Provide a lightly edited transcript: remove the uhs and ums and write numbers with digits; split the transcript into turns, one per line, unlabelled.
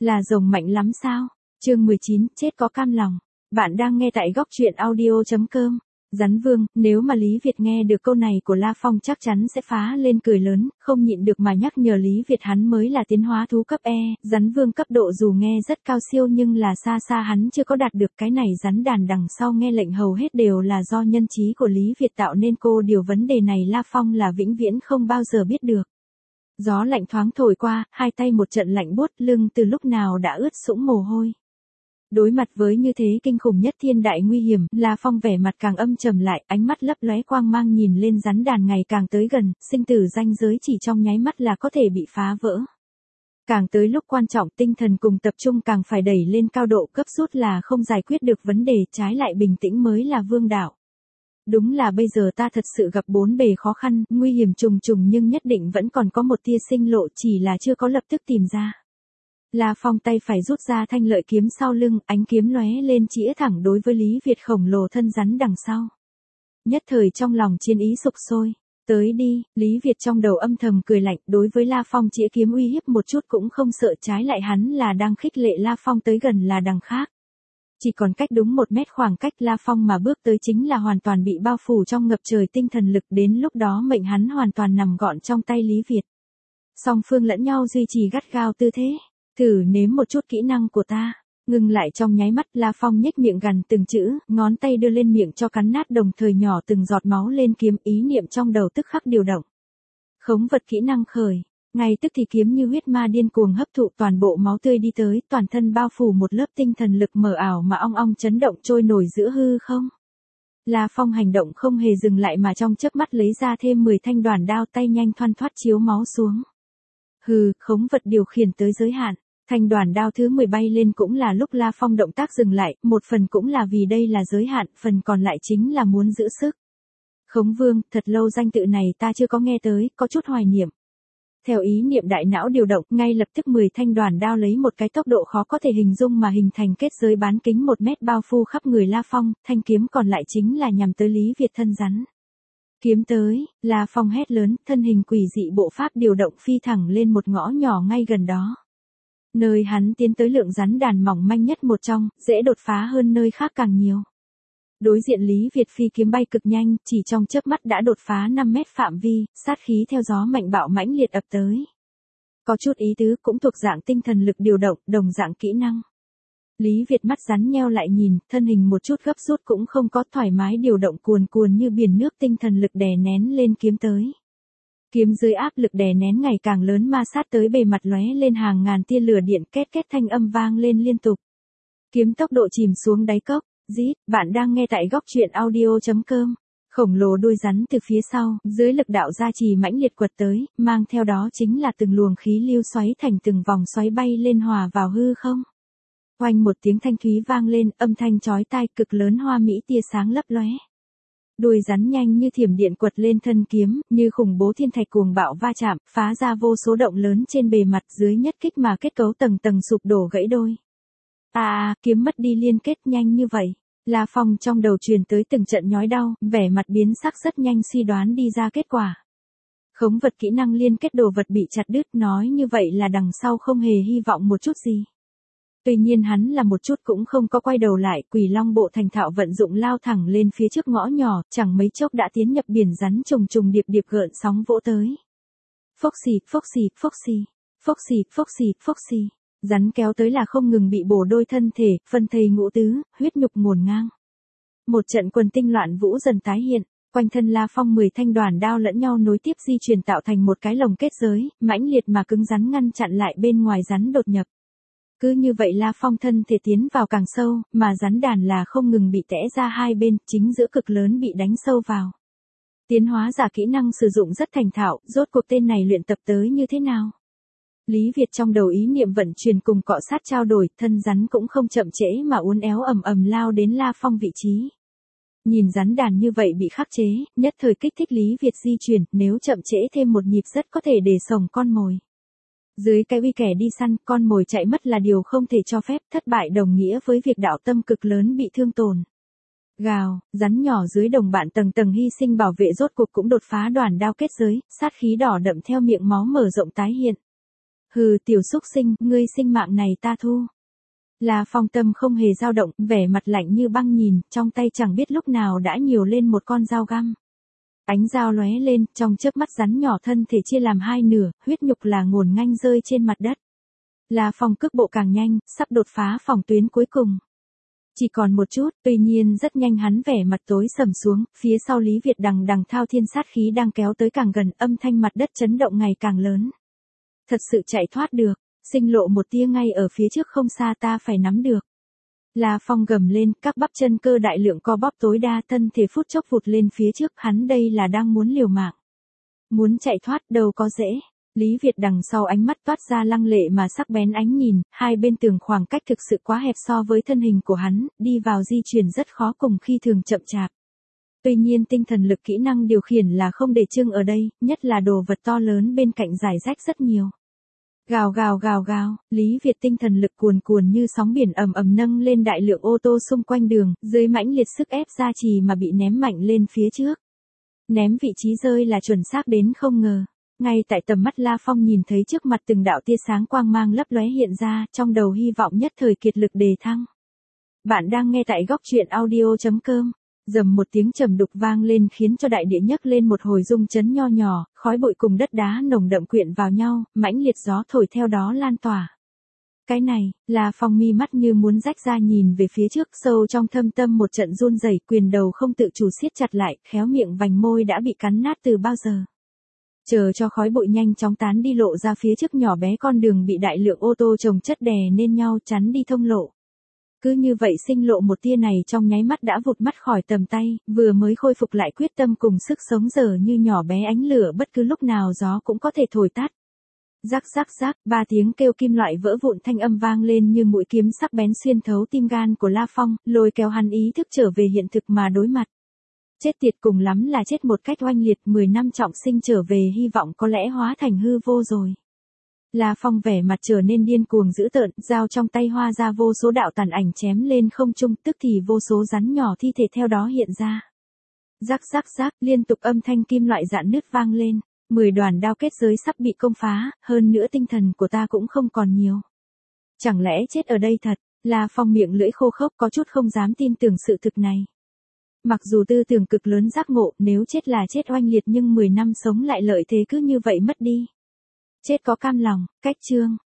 Là rồng mạnh lắm sao? Chương 19, chết có cam lòng. Bạn đang nghe tại góc truyện audio.com. Rắn Vương, nếu mà Lý Việt nghe được câu này của La Phong chắc chắn sẽ phá lên cười lớn, không nhịn được mà nhắc nhở Lý Việt hắn mới là tiến hóa thú cấp E, rắn Vương cấp độ dù nghe rất cao siêu nhưng là xa xa hắn chưa có đạt được cái này rắn đàn đằng sau nghe lệnh hầu hết đều là do nhân trí của Lý Việt tạo nên điều vấn đề này La Phong là vĩnh viễn không bao giờ biết được. Gió lạnh thoáng thổi qua, hai tay một trận lạnh buốt lưng từ lúc nào đã ướt sũng mồ hôi. Đối mặt với như thế kinh khủng nhất thiên đại nguy hiểm, La Phong vẻ mặt càng âm trầm lại, ánh mắt lấp lóe quang mang nhìn lên rắn đàn ngày càng tới gần, sinh tử ranh giới chỉ trong nháy mắt là có thể bị phá vỡ. Càng tới lúc quan trọng tinh thần cùng tập trung càng phải đẩy lên cao độ cấp rút là không giải quyết được vấn đề, trái lại bình tĩnh mới là vương đạo. Đúng là bây giờ ta thật sự gặp bốn bề khó khăn, nguy hiểm trùng trùng nhưng nhất định vẫn còn có một tia sinh lộ chỉ là chưa có lập tức tìm ra. La Phong tay phải rút ra thanh lợi kiếm sau lưng, ánh kiếm lóe lên chĩa thẳng đối với Lý Việt khổng lồ thân rắn đằng sau. Nhất thời trong lòng chiến ý sục sôi. Tới đi, Lý Việt trong đầu âm thầm cười lạnh, đối với La Phong chĩa kiếm uy hiếp một chút cũng không sợ, trái lại hắn là đang khích lệ La Phong tới gần là đằng khác. Chỉ còn cách đúng 1 mét khoảng cách La Phong mà bước tới chính là hoàn toàn bị bao phủ trong ngập trời tinh thần lực, đến lúc đó mệnh hắn hoàn toàn nằm gọn trong tay Lý Việt. Song phương lẫn nhau duy trì gắt gao tư thế. Thử nếm một chút kỹ năng của ta. Ngừng lại trong nháy mắt La Phong nhếch miệng gằn từng chữ, ngón tay đưa lên miệng cho cắn nát đồng thời nhỏ từng giọt máu lên kiếm, ý niệm trong đầu tức khắc điều động. Khống vật kỹ năng khởi. Ngay tức thì kiếm như huyết ma điên cuồng hấp thụ toàn bộ máu tươi đi tới, toàn thân bao phủ một lớp tinh thần lực mờ ảo mà ong ong chấn động trôi nổi giữa hư không. La Phong hành động không hề dừng lại mà trong chớp mắt lấy ra thêm 10 thanh đoàn đao, tay nhanh thoăn thoắt chiếu máu xuống. Hừ, khống vật điều khiển tới giới hạn. Thanh đoàn đao thứ 10 bay lên cũng là lúc La Phong động tác dừng lại, một phần cũng là vì đây là giới hạn, phần còn lại chính là muốn giữ sức. Khống Vương, thật lâu danh tự này ta chưa có nghe tới, có chút hoài niệm. Theo ý niệm đại não điều động, ngay lập tức 10 thanh đoàn đao lấy một cái tốc độ khó có thể hình dung mà hình thành kết giới bán kính 1 mét bao phủ khắp người La Phong, thanh kiếm còn lại chính là nhằm tới Lý Việt thân rắn. Kiếm tới, La Phong hét lớn, thân hình quỷ dị bộ pháp điều động phi thẳng lên một ngõ nhỏ ngay gần đó. Nơi hắn tiến tới lượng rắn đàn mỏng manh nhất một trong, dễ đột phá hơn nơi khác càng nhiều. Đối diện Lý Việt phi kiếm bay cực nhanh, chỉ trong chớp mắt đã đột phá 5 mét phạm vi, sát khí theo gió mạnh bạo mãnh liệt ập tới. Có chút ý tứ cũng thuộc dạng tinh thần lực điều động, đồng dạng kỹ năng. Lý Việt mắt rắn nheo lại nhìn, thân hình một chút gấp rút cũng không có, thoải mái điều động cuồn cuồn như biển nước tinh thần lực đè nén lên kiếm tới. Kiếm dưới áp lực đè nén ngày càng lớn ma sát tới bề mặt lóe lên hàng ngàn tia lửa điện, két két thanh âm vang lên liên tục. Kiếm tốc độ chìm xuống đáy cốc. Rít, bạn đang nghe tại góc truyện audio.com. Khổng lồ đuôi rắn từ phía sau, dưới lực đạo gia trì mãnh liệt quật tới, mang theo đó chính là từng luồng khí lưu xoáy thành từng vòng xoáy bay lên hòa vào hư không. Oanh một tiếng thanh thúy vang lên, âm thanh chói tai cực lớn hoa mỹ tia sáng lấp lóe. Đuôi rắn nhanh như thiểm điện quật lên thân kiếm, như khủng bố thiên thạch cuồng bạo va chạm, phá ra vô số động lớn trên bề mặt, dưới nhất kích mà kết cấu tầng tầng sụp đổ gãy đôi. Kiếm mất đi liên kết nhanh như vậy. La Phong trong đầu truyền tới từng trận nhói đau, vẻ mặt biến sắc rất nhanh suy đoán đi ra kết quả. Khống vật kỹ năng liên kết đồ vật bị chặt đứt, nói như vậy là đằng sau không hề hy vọng một chút gì. Tuy nhiên hắn là một chút cũng không có quay đầu lại, Quỷ Long bộ thành thạo vận dụng lao thẳng lên phía trước ngõ nhỏ, chẳng mấy chốc đã tiến nhập biển rắn trùng trùng điệp điệp gợn sóng vỗ tới. Phốc xì, phốc xì, phốc xì, phốc xì, phốc xì, phốc xì. Rắn kéo tới là không ngừng bị bổ đôi thân thể, phân thây ngũ tứ, huyết nhục ngổn ngang. Một trận quần tinh loạn vũ dần tái hiện, quanh thân La Phong 10 thanh đoàn đao lẫn nhau nối tiếp di chuyển tạo thành một cái lồng kết giới, mãnh liệt mà cứng rắn ngăn chặn lại bên ngoài rắn đột nhập. Cứ như vậy La Phong thân thể tiến vào càng sâu, mà rắn đàn là không ngừng bị tẽ ra hai bên, chính giữa cực lớn bị đánh sâu vào. Tiến hóa giả kỹ năng sử dụng rất thành thạo, rốt cuộc tên này luyện tập tới như thế nào? Lý Việt trong đầu ý niệm vận chuyển cùng cọ sát trao đổi, thân rắn cũng không chậm trễ mà uốn éo ầm ầm lao đến La Phong vị trí. Nhìn rắn đàn như vậy bị khắc chế, nhất thời kích thích Lý Việt di chuyển, nếu chậm trễ thêm một nhịp rất có thể để sổng con mồi. Dưới cái uy kẻ đi săn, con mồi chạy mất là điều không thể cho phép, thất bại đồng nghĩa với việc đạo tâm cực lớn bị thương tổn. Gào, rắn nhỏ dưới đồng bạn tầng tầng hy sinh bảo vệ rốt cuộc cũng đột phá đoàn đao kết giới, sát khí đỏ đậm theo miệng máu mở rộng tái hiện. Hừ, tiểu xúc sinh, ngươi sinh mạng này ta thu. La Phong tâm không hề dao động, vẻ mặt lạnh như băng nhìn, trong tay chẳng biết lúc nào đã nhiều lên một con dao găm. Ánh dao lóe lên, trong chớp mắt rắn nhỏ thân thể chia làm hai nửa, huyết nhục là ngổn ngang rơi trên mặt đất. La Phong cước bộ càng nhanh, sắp đột phá phòng tuyến cuối cùng. Chỉ còn một chút, tuy nhiên rất nhanh hắn vẻ mặt tối sầm xuống, phía sau Lý Việt đằng đằng thao thiên sát khí đang kéo tới càng gần, âm thanh mặt đất chấn động ngày càng lớn. Thật sự chạy thoát được, sinh lộ một tia ngay ở phía trước không xa ta phải nắm được. La Phong gầm lên, các bắp chân cơ đại lượng co bóp tối đa, thân thể phút chốc vụt lên phía trước, hắn đây là đang muốn liều mạng. Muốn chạy thoát đâu có dễ. Lý Việt đằng sau ánh mắt toát ra lăng lệ mà sắc bén ánh nhìn, hai bên tường khoảng cách thực sự quá hẹp so với thân hình của hắn, đi vào di chuyển rất khó cùng khi thường chậm chạp. Tuy nhiên tinh thần lực kỹ năng điều khiển là không để trưng ở đây, nhất là đồ vật to lớn bên cạnh rải rách rất nhiều. Gào gào gào gào, Lý Việt tinh thần lực cuồn cuồn như sóng biển ầm ầm nâng lên đại lượng ô tô xung quanh đường, dưới mãnh liệt sức ép gia trì mà bị ném mạnh lên phía trước. Ném vị trí rơi là chuẩn xác đến không ngờ. Ngay tại tầm mắt La Phong nhìn thấy trước mặt từng đạo tia sáng quang mang lấp lóe hiện ra, trong đầu hy vọng nhất thời kiệt lực đề thăng. Bạn đang nghe tại góc truyện audio.com. Dầm một tiếng trầm đục vang lên khiến cho đại địa nhấc lên một hồi rung chấn nho nhỏ, khói bụi cùng đất đá nồng đậm quyện vào nhau, mãnh liệt gió thổi theo đó lan tỏa. Cái này, La Phong mi mắt như muốn rách ra nhìn về phía trước, sâu trong thâm tâm một trận run rẩy, quyền đầu không tự chủ siết chặt lại, khéo miệng vành môi đã bị cắn nát từ bao giờ. Chờ cho khói bụi nhanh chóng tán đi lộ ra phía trước nhỏ bé con đường bị đại lượng ô tô chồng chất đè nên nhau chắn đi thông lộ. Cứ như vậy sinh lộ một tia này trong nháy mắt đã vụt mắt khỏi tầm tay, vừa mới khôi phục lại quyết tâm cùng sức sống giờ như nhỏ bé ánh lửa bất cứ lúc nào gió cũng có thể thổi tắt. Rắc rắc rắc, ba tiếng kêu kim loại vỡ vụn thanh âm vang lên như mũi kiếm sắc bén xuyên thấu tim gan của La Phong, lôi kéo hắn ý thức trở về hiện thực mà đối mặt. Chết tiệt, cùng lắm là chết một cách oanh liệt, 10 năm trọng sinh trở về hy vọng có lẽ hóa thành hư vô rồi. La Phong vẻ mặt trở nên điên cuồng dữ tợn, dao trong tay hoa ra vô số đạo tàn ảnh chém lên không trung, tức thì vô số rắn nhỏ thi thể theo đó hiện ra. Rắc rắc rắc, liên tục âm thanh kim loại rạn nứt vang lên, 10 đoàn đao kết giới sắp bị công phá, hơn nữa tinh thần của ta cũng không còn nhiều. Chẳng lẽ chết ở đây thật? La Phong miệng lưỡi khô khốc có chút không dám tin tưởng sự thực này. Mặc dù tư tưởng cực lớn giác ngộ, nếu chết là chết oanh liệt nhưng 10 năm sống lại lợi thế cứ như vậy mất đi. Chết có cam lòng, cách chương.